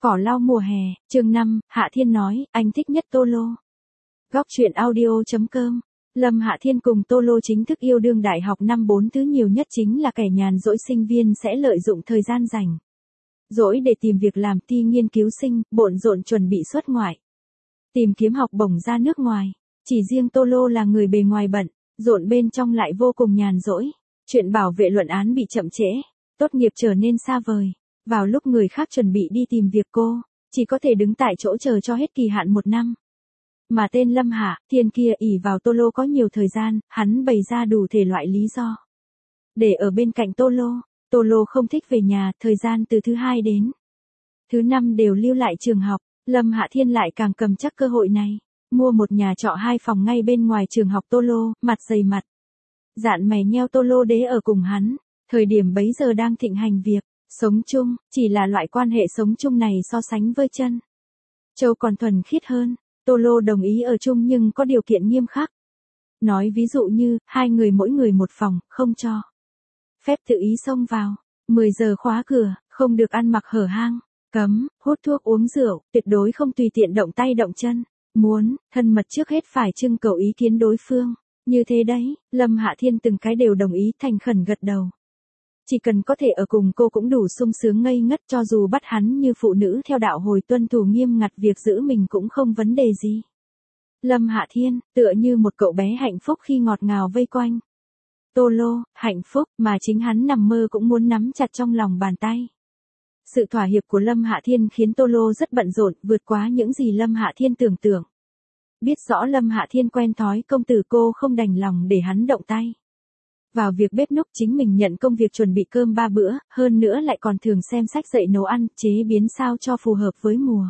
Cỏ lau mùa hè, chương 5, Hạ Thiên nói, anh thích nhất Tô Lô. Góc truyện audio.com. Lâm Hạ Thiên cùng Tô Lô chính thức yêu đương đại học năm 4 thứ nhiều nhất chính là kẻ nhàn rỗi sinh viên sẽ lợi dụng thời gian rảnh rỗi để tìm việc làm, thi nghiên cứu sinh, bộn rộn chuẩn bị xuất ngoại, tìm kiếm học bổng ra nước ngoài. Chỉ riêng Tô Lô là người bề ngoài bận, rộn bên trong lại vô cùng nhàn rỗi. Chuyện bảo vệ luận án bị chậm trễ, tốt nghiệp trở nên xa vời. Vào lúc người khác chuẩn bị đi tìm việc cô, chỉ có thể đứng tại chỗ chờ cho hết kỳ hạn 1 năm. Mà tên Lâm Hạ Thiên kia ỷ vào Tô Lô có nhiều thời gian, hắn bày ra đủ thể loại lý do để ở bên cạnh Tô Lô. Tô Lô không thích về nhà, thời gian từ thứ 2 đến thứ 5 đều lưu lại trường học. Lâm Hạ Thiên lại càng cầm chắc cơ hội này, mua một nhà trọ 2 phòng ngay bên ngoài trường học. Tô Lô, mặt dày mặt dạn mày nheo Tô Lô đế ở cùng hắn. Thời điểm bấy giờ đang thịnh hành việc sống chung, chỉ là loại quan hệ sống chung này so sánh với chân châu còn thuần khiết hơn. Tô Lô đồng ý ở chung nhưng có điều kiện nghiêm khắc. Nói ví dụ như, 2 người mỗi người một phòng, không cho phép tự ý xông vào. 10 giờ khóa cửa, không được ăn mặc hở hang, cấm hút thuốc uống rượu, tuyệt đối không tùy tiện động tay động chân. Muốn thân mật trước hết phải trưng cầu ý kiến đối phương. Như thế đấy, Lâm Hạ Thiên từng cái đều đồng ý, thành khẩn gật đầu. Chỉ cần có thể ở cùng cô cũng đủ sung sướng ngây ngất, cho dù bắt hắn như phụ nữ theo đạo hồi tuân thủ nghiêm ngặt, việc giữ mình cũng không vấn đề gì. Lâm Hạ Thiên, tựa như một cậu bé hạnh phúc khi ngọt ngào vây quanh Tô Lô, hạnh phúc mà chính hắn nằm mơ cũng muốn nắm chặt trong lòng bàn tay. Sự thỏa hiệp của Lâm Hạ Thiên khiến Tô Lô rất bận rộn, vượt quá những gì Lâm Hạ Thiên tưởng tượng. Biết rõ Lâm Hạ Thiên quen thói công tử, cô không đành lòng để hắn động tay vào việc bếp núc, chính mình nhận công việc chuẩn bị cơm 3 bữa, hơn nữa lại còn thường xem sách dạy nấu ăn, chế biến sao cho phù hợp với mùa.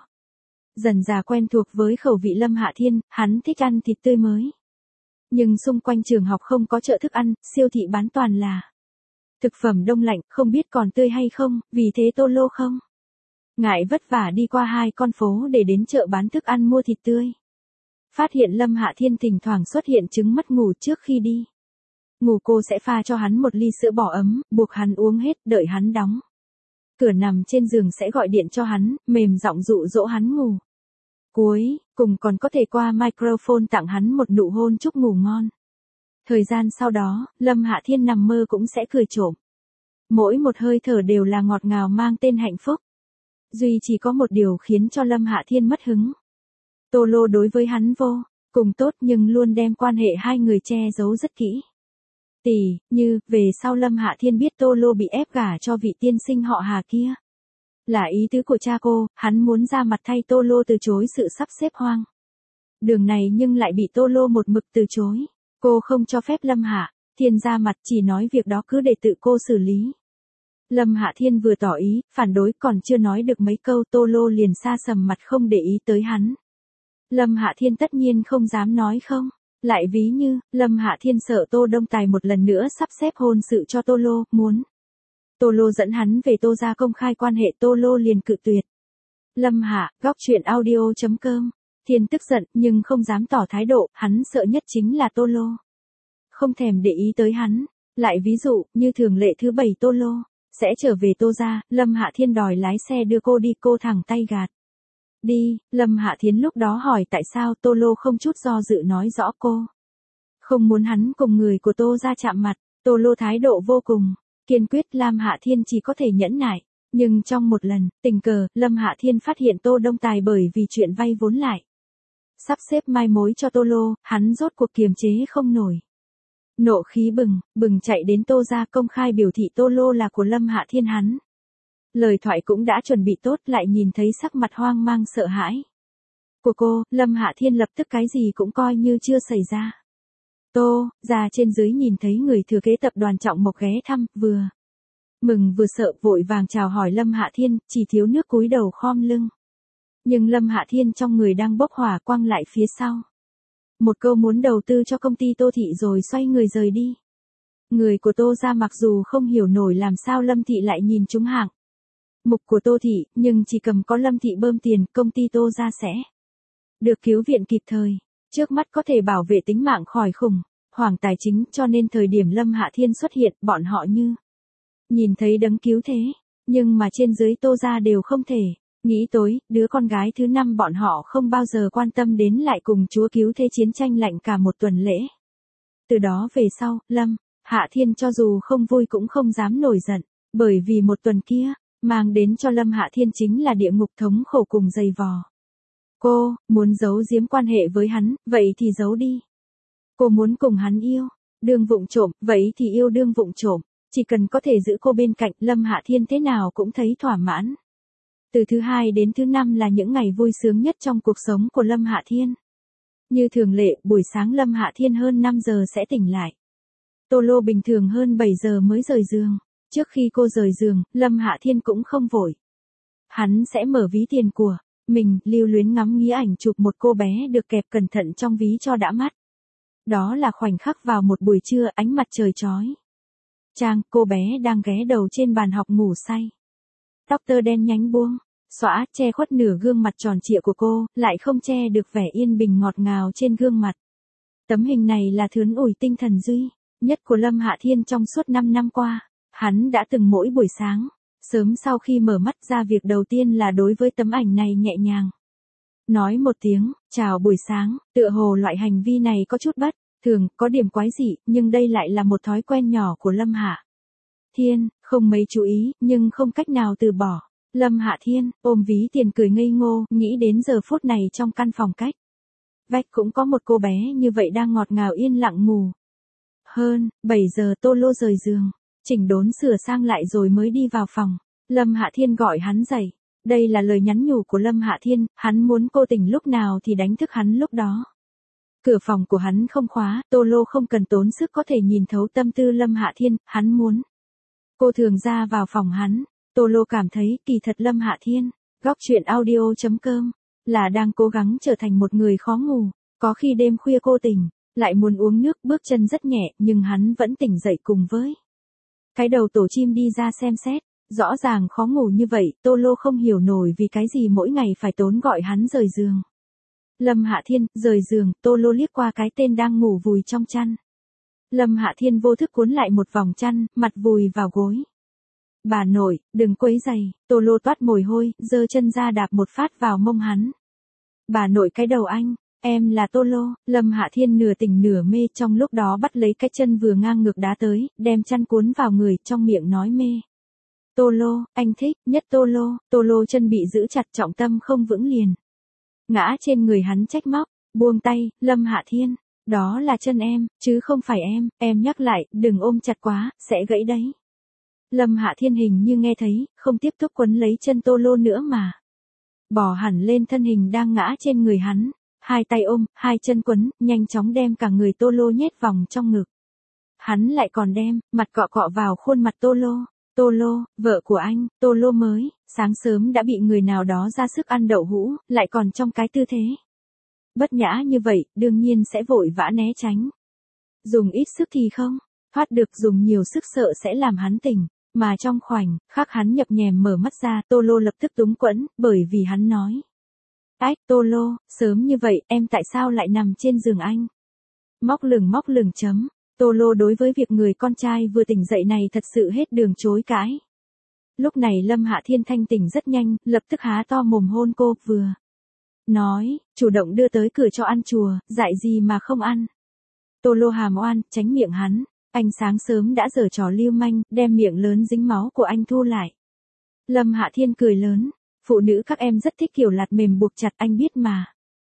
Dần dà quen thuộc với khẩu vị Lâm Hạ Thiên, hắn thích ăn thịt tươi mới. Nhưng xung quanh trường học không có chợ thức ăn, siêu thị bán toàn là thực phẩm đông lạnh, không biết còn tươi hay không, vì thế Tô Lô không ngại vất vả đi qua 2 con phố để đến chợ bán thức ăn mua thịt tươi. Phát hiện Lâm Hạ Thiên thỉnh thoảng xuất hiện chứng mất ngủ trước khi đi ngủ, cô sẽ pha cho hắn một ly sữa bò ấm, buộc hắn uống hết, đợi hắn đóng cửa nằm trên giường sẽ gọi điện cho hắn, mềm giọng dụ dỗ hắn ngủ. Cuối cùng còn có thể qua microphone tặng hắn một nụ hôn chúc ngủ ngon. Thời gian sau đó, Lâm Hạ Thiên nằm mơ cũng sẽ cười trộm. Mỗi một hơi thở đều là ngọt ngào mang tên hạnh phúc. Duy chỉ có một điều khiến cho Lâm Hạ Thiên mất hứng. Tô Lô đối với hắn vô cùng tốt nhưng luôn đem quan hệ 2 người che giấu rất kỹ. Như, về sau Lâm Hạ Thiên biết Tô Lô bị ép gả cho vị tiên sinh họ Hà kia. Là ý tứ của cha cô, hắn muốn ra mặt thay Tô Lô từ chối sự sắp xếp hoang đường này nhưng lại bị Tô Lô một mực từ chối. Cô không cho phép Lâm Hạ Thiên ra mặt, chỉ nói việc đó cứ để tự cô xử lý. Lâm Hạ Thiên vừa tỏ ý, phản đối còn chưa nói được mấy câu Tô Lô liền sa sầm mặt không để ý tới hắn. Lâm Hạ Thiên tất nhiên không dám nói không. Lại ví như, Lâm Hạ Thiên sợ Tô Đông Tài một lần nữa sắp xếp hôn sự cho Tô Lô, muốn Tô Lô dẫn hắn về Tô gia công khai quan hệ, Tô Lô liền cự tuyệt. Lâm Hạ, góc truyện audio.com. Thiên tức giận nhưng không dám tỏ thái độ, hắn sợ nhất chính là Tô Lô không thèm để ý tới hắn. Lại ví dụ, như thường lệ thứ 7 Tô Lô sẽ trở về Tô gia, Lâm Hạ Thiên đòi lái xe đưa cô đi, cô thẳng tay gạt đi. Lâm Hạ Thiên lúc đó hỏi tại sao, Tô Lô không chút do dự nói rõ cô không muốn hắn cùng người của Tô gia chạm mặt. Tô Lô thái độ vô cùng kiên quyết, Lâm Hạ Thiên chỉ có thể nhẫn nại. Nhưng trong một lần, tình cờ, Lâm Hạ Thiên phát hiện Tô Đông Tài bởi vì chuyện vay vốn lại sắp xếp mai mối cho Tô Lô, hắn rốt cuộc kiềm chế không nổi. Nộ khí bừng chạy đến Tô gia công khai biểu thị Tô Lô là của Lâm Hạ Thiên. Hắn lời thoại cũng đã chuẩn bị tốt, lại nhìn thấy sắc mặt hoang mang sợ hãi của cô, Lâm Hạ Thiên lập tức cái gì cũng coi như chưa xảy ra. Tô gia trên dưới nhìn thấy người thừa kế tập đoàn Trọng Mộc ghé thăm, vừa mừng vừa sợ, vội vàng chào hỏi Lâm Hạ Thiên, chỉ thiếu nước cúi đầu khom lưng. Nhưng Lâm Hạ Thiên trong người đang bốc hỏa, quăng lại phía sau một câu muốn đầu tư cho công ty Tô thị rồi xoay người rời đi. Người của Tô gia mặc dù không hiểu nổi làm sao Lâm thị lại nhìn trúng hạng mục của Tô thị, nhưng chỉ cần có Lâm thị bơm tiền, công ty Tô gia sẽ được cứu viện kịp thời, trước mắt có thể bảo vệ tính mạng khỏi khủng hoảng tài chính, cho nên thời điểm Lâm Hạ Thiên xuất hiện, bọn họ như nhìn thấy đấng cứu thế, nhưng mà trên dưới Tô gia đều không thể Nghĩ tối, đứa con gái thứ 5 bọn họ không bao giờ quan tâm đến lại cùng chúa cứu thế chiến tranh lạnh cả một tuần lễ. Từ đó về sau, Lâm, Hạ Thiên cho dù không vui cũng không dám nổi giận, bởi vì một tuần kia, mang đến cho Lâm Hạ Thiên chính là địa ngục thống khổ cùng dày vò. Cô, muốn giấu giếm quan hệ với hắn, vậy thì giấu đi. Cô muốn cùng hắn yêu, đương vụng trộm, vậy thì yêu đương vụng trộm, chỉ cần có thể giữ cô bên cạnh, Lâm Hạ Thiên thế nào cũng thấy thỏa mãn. Từ thứ 2 đến thứ 5 là những ngày vui sướng nhất trong cuộc sống của Lâm Hạ Thiên. Như thường lệ, buổi sáng Lâm Hạ Thiên hơn 5 giờ sẽ tỉnh lại. Tô Lô bình thường hơn 7 giờ mới rời giường. Trước khi cô rời giường, Lâm Hạ Thiên cũng không vội. Hắn sẽ mở ví tiền của mình, lưu luyến ngắm nghía ảnh chụp một cô bé được kẹp cẩn thận trong ví cho đã mắt. Đó là khoảnh khắc vào một buổi trưa, ánh mặt trời chói chang, cô bé đang ghé đầu trên bàn học ngủ say. Tóc tơ đen nhánh buông xõa, che khuất nửa gương mặt tròn trịa của cô, lại không che được vẻ yên bình ngọt ngào trên gương mặt. Tấm hình này là thướn ủi tinh thần duy nhất của Lâm Hạ Thiên trong suốt 5 năm qua. Hắn đã từng mỗi buổi sáng, sớm sau khi mở mắt ra việc đầu tiên là đối với tấm ảnh này nhẹ nhàng nói một tiếng, chào buổi sáng, tựa hồ loại hành vi này có chút bất thường, có điểm quái dị, nhưng đây lại là một thói quen nhỏ của Lâm Hạ Thiên, không mấy chú ý, nhưng không cách nào từ bỏ. Lâm Hạ Thiên, ôm ví tiền cười ngây ngô, nghĩ đến giờ phút này trong căn phòng cách vách cũng có một cô bé như vậy đang ngọt ngào yên lặng ngủ. Hơn 7 giờ Tô Lô rời giường, chỉnh đốn sửa sang lại rồi mới đi vào phòng. Lâm Hạ Thiên gọi hắn dậy. Đây là lời nhắn nhủ của Lâm Hạ Thiên, hắn muốn cô tỉnh lúc nào thì đánh thức hắn lúc đó. Cửa phòng của hắn không khóa, Tô Lô không cần tốn sức có thể nhìn thấu tâm tư Lâm Hạ Thiên, hắn muốn cô thường ra vào phòng hắn. Tô Lô cảm thấy kỳ thật Lâm Hạ Thiên, góc chuyện audio.com, là đang cố gắng trở thành một người khó ngủ. Có khi đêm khuya cô tỉnh, lại muốn uống nước, bước chân rất nhẹ, nhưng hắn vẫn tỉnh dậy cùng với cái đầu tổ chim đi ra xem xét. Rõ ràng khó ngủ như vậy, Tô Lô không hiểu nổi vì cái gì mỗi ngày phải tốn gọi hắn rời giường. Lâm Hạ Thiên, rời giường, Tô Lô liếc qua cái tên đang ngủ vùi trong chăn. Lâm Hạ Thiên vô thức cuốn lại một vòng chăn, mặt vùi vào gối. Bà nội, đừng quấy giày, Tô Lô toát mồ hôi, giơ chân ra đạp một phát vào mông hắn. Bà nội cái đầu anh, em là Tô Lô. Lâm Hạ Thiên nửa tỉnh nửa mê, trong lúc đó bắt lấy cái chân vừa ngang ngược đá tới, đem chăn cuốn vào người, trong miệng nói mê. Tô Lô, anh thích nhất Tô Lô. Tô Lô chân bị giữ chặt, trọng tâm không vững liền. Ngã trên người hắn trách móc, buông tay, Lâm Hạ Thiên, đó là chân em, chứ không phải em nhắc lại, đừng ôm chặt quá, sẽ gãy đấy. Lâm Hạ Thiên hình như nghe thấy, không tiếp tục quấn lấy chân Tô Lô nữa mà bỏ hẳn lên thân hình đang ngã trên người hắn, hai tay ôm, hai chân quấn, nhanh chóng đem cả người Tô Lô nhét vòng trong ngực. Hắn lại còn đem mặt cọ cọ vào khuôn mặt Tô Lô. Tô Lô, vợ của anh, Tô Lô mới, sáng sớm đã bị người nào đó ra sức ăn đậu hũ, lại còn trong cái tư thế bất nhã như vậy, đương nhiên sẽ vội vã né tránh. Dùng ít sức thì không thoát được, dùng nhiều sức sợ sẽ làm hắn tỉnh. Mà trong khoảnh khắc hắn nhập nhèm mở mắt ra, Tô Lô lập tức túng quẫn, bởi vì hắn nói. Ách, Tô Lô, sớm như vậy, em tại sao lại nằm trên giường anh? Móc lửng chấm. Tô Lô đối với việc người con trai vừa tỉnh dậy này thật sự hết đường chối cãi. Lúc này Lâm Hạ Thiên thanh tỉnh rất nhanh, lập tức há to mồm hôn cô, vừa nói, chủ động đưa tới cửa cho ăn chùa, dại gì mà không ăn. Tô Lô hàm oan, tránh miệng hắn. Anh sáng sớm đã giở trò lưu manh, đem miệng lớn dính máu của anh thu lại. Lâm Hạ Thiên cười lớn, phụ nữ các em rất thích kiểu lạt mềm buộc chặt, anh biết mà.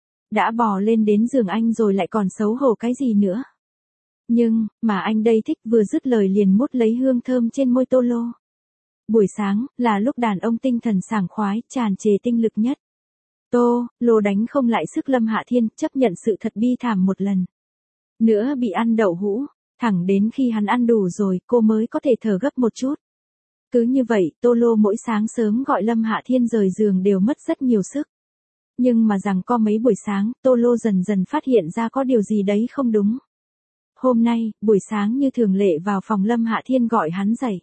Đã bò lên đến giường anh rồi lại còn xấu hổ cái gì nữa. Nhưng, mà anh đây thích, vừa dứt lời liền mút lấy hương thơm trên môi Tô Lô. Buổi sáng, là lúc đàn ông tinh thần sảng khoái, tràn trề tinh lực nhất. Tô Lô đánh không lại sức Lâm Hạ Thiên, chấp nhận sự thật bi thảm một lần nữa bị ăn đậu hũ. Thẳng đến khi hắn ăn đủ rồi, cô mới có thể thở gấp một chút. Cứ như vậy, Tô Lô mỗi sáng sớm gọi Lâm Hạ Thiên rời giường đều mất rất nhiều sức. Nhưng mà rằng có mấy buổi sáng, Tô Lô dần dần phát hiện ra có điều gì đấy không đúng. Hôm nay, buổi sáng như thường lệ vào phòng Lâm Hạ Thiên gọi hắn dậy.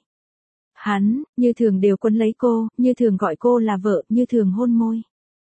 Hắn, như thường đều quấn lấy cô, như thường gọi cô là vợ, như thường hôn môi.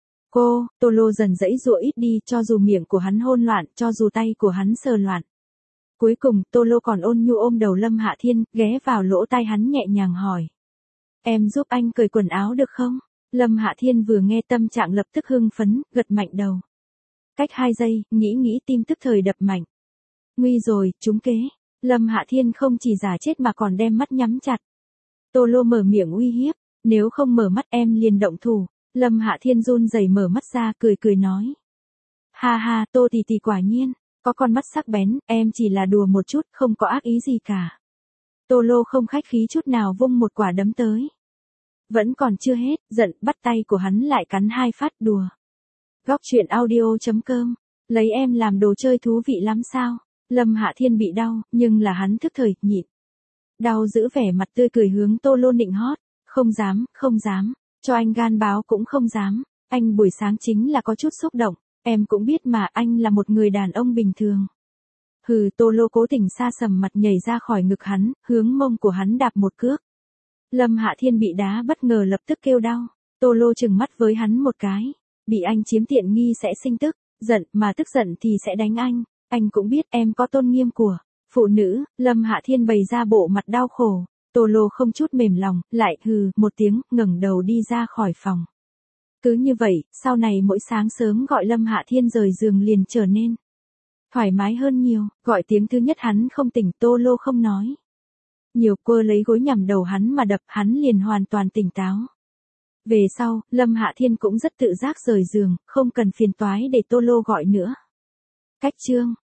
Cô, Tô Lô dần dãy dụa ít đi, cho dù miệng của hắn hôn loạn, cho dù tay của hắn sờ loạn. Cuối cùng, Tô Lô còn ôn nhu ôm đầu Lâm Hạ Thiên, ghé vào lỗ tai hắn nhẹ nhàng hỏi. Em giúp anh cởi quần áo được không? Lâm Hạ Thiên vừa nghe tâm trạng lập tức hưng phấn, gật mạnh đầu. Cách 2 giây, nghĩ tim tức thời đập mạnh. Nguy rồi, trúng kế. Lâm Hạ Thiên không chỉ giả chết mà còn đem mắt nhắm chặt. Tô Lô mở miệng uy hiếp, nếu không mở mắt em liền động thủ. Lâm Hạ Thiên run rẩy mở mắt ra, cười nói. Ha ha, Tô tỷ tỷ quả nhiên, có con mắt sắc bén, em chỉ là đùa một chút, không có ác ý gì cả. Tô Lô không khách khí chút nào vung một quả đấm tới. Vẫn còn chưa hết, giận bắt tay của hắn lại cắn 2 phát đùa. Góc truyện audio.com, lấy em làm đồ chơi thú vị lắm sao? Lâm Hạ Thiên bị đau, nhưng là hắn thức thời, nhịn. Đau giữ vẻ mặt tươi cười hướng Tô Lô nịnh hót, không dám, cho anh gan báo cũng không dám, anh buổi sáng chính là có chút xúc động, em cũng biết mà anh là một người đàn ông bình thường. Hừ, Tô Lô cố tình xa sầm mặt nhảy ra khỏi ngực hắn, hướng mông của hắn đạp một cước. Lâm Hạ Thiên bị đá bất ngờ lập tức kêu đau, Tô Lô trừng mắt với hắn một cái, bị anh chiếm tiện nghi sẽ sinh tức, giận mà tức giận thì sẽ đánh anh cũng biết em có tôn nghiêm của phụ nữ. Lâm Hạ Thiên bày ra bộ mặt đau khổ, Tô Lô không chút mềm lòng, lại hừ một tiếng, ngẩng đầu đi ra khỏi phòng. Cứ như vậy, sau này mỗi sáng sớm gọi Lâm Hạ Thiên rời giường liền trở nên thoải mái hơn nhiều, gọi tiếng thứ nhất hắn không tỉnh, Tô Lô không nói nhiều, cô lấy gối nhằm đầu hắn mà đập, hắn liền hoàn toàn tỉnh táo. Về sau, Lâm Hạ Thiên cũng rất tự giác rời giường, không cần phiền toái để Tô Lô gọi nữa. Cách chương